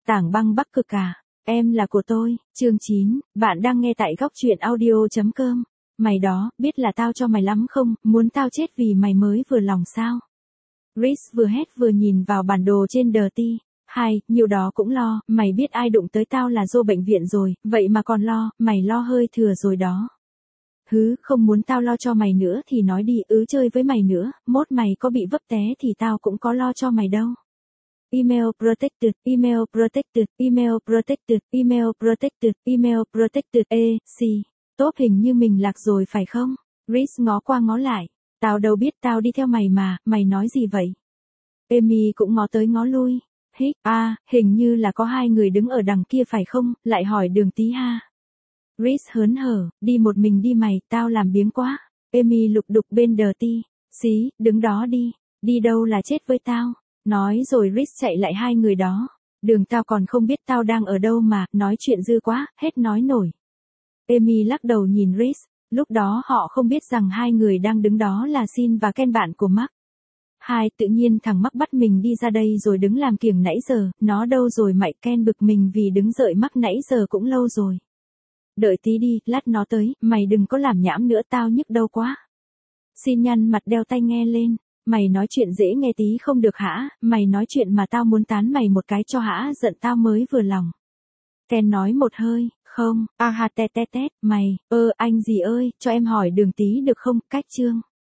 Tảng băng Bắc Cực à? Em là của tôi, chương 9, bạn đang nghe tại góc truyện audio.com. Mày đó, biết là tao cho mày lắm không, muốn tao chết vì mày mới vừa lòng sao? Reese vừa hét vừa nhìn vào bản đồ trên Dirty. Hai, nhiều đó cũng lo, mày biết ai đụng tới tao là Joe bệnh viện rồi, vậy mà còn lo, mày lo hơi thừa rồi đó. Không muốn tao lo cho mày nữa thì nói đi, chơi với mày nữa, mốt mày có bị vấp té thì tao cũng có lo cho mày đâu. Email protected, email protected, email protected, email protected, email protected, Tốt, hình như mình lạc rồi phải không? Reese ngó qua ngó lại. Tao đâu biết, tao đi theo mày mà, mày nói gì vậy? Amy cũng ngó tới ngó lui. Hình như là có hai người đứng ở đằng kia phải không, lại hỏi Đường Tí ha. Reese hớn hở, đi một mình đi mày, tao làm biếng quá. Amy lục đục bên Dirty. Đứng đó đi, đi đâu là chết với tao. Nói rồi Reese chạy lại hai người đó. Đường, tao còn không biết tao đang ở đâu mà, nói chuyện dư quá, hết nói nổi. Amy lắc đầu nhìn Reese, lúc đó họ không biết rằng hai người đang đứng đó là Sin và Ken, bạn của Mark. Tự nhiên thằng Mark bắt mình đi ra đây rồi đứng làm kiềng nãy giờ, nó đâu rồi mày? Ken bực mình vì đứng đợi Mark nãy giờ cũng lâu rồi. Đợi tí đi, lát nó tới, mày đừng có làm nhảm nữa, tao nhức đầu quá. Sin nhăn mặt đeo tai nghe lên. Mày nói chuyện dễ nghe tí không được hả? Mày nói chuyện mà tao muốn tán mày một cái cho hả? Giận tao mới vừa lòng. Ken nói một hơi, không, mày, anh gì ơi, cho em hỏi Đường Tí được không? Cách chương.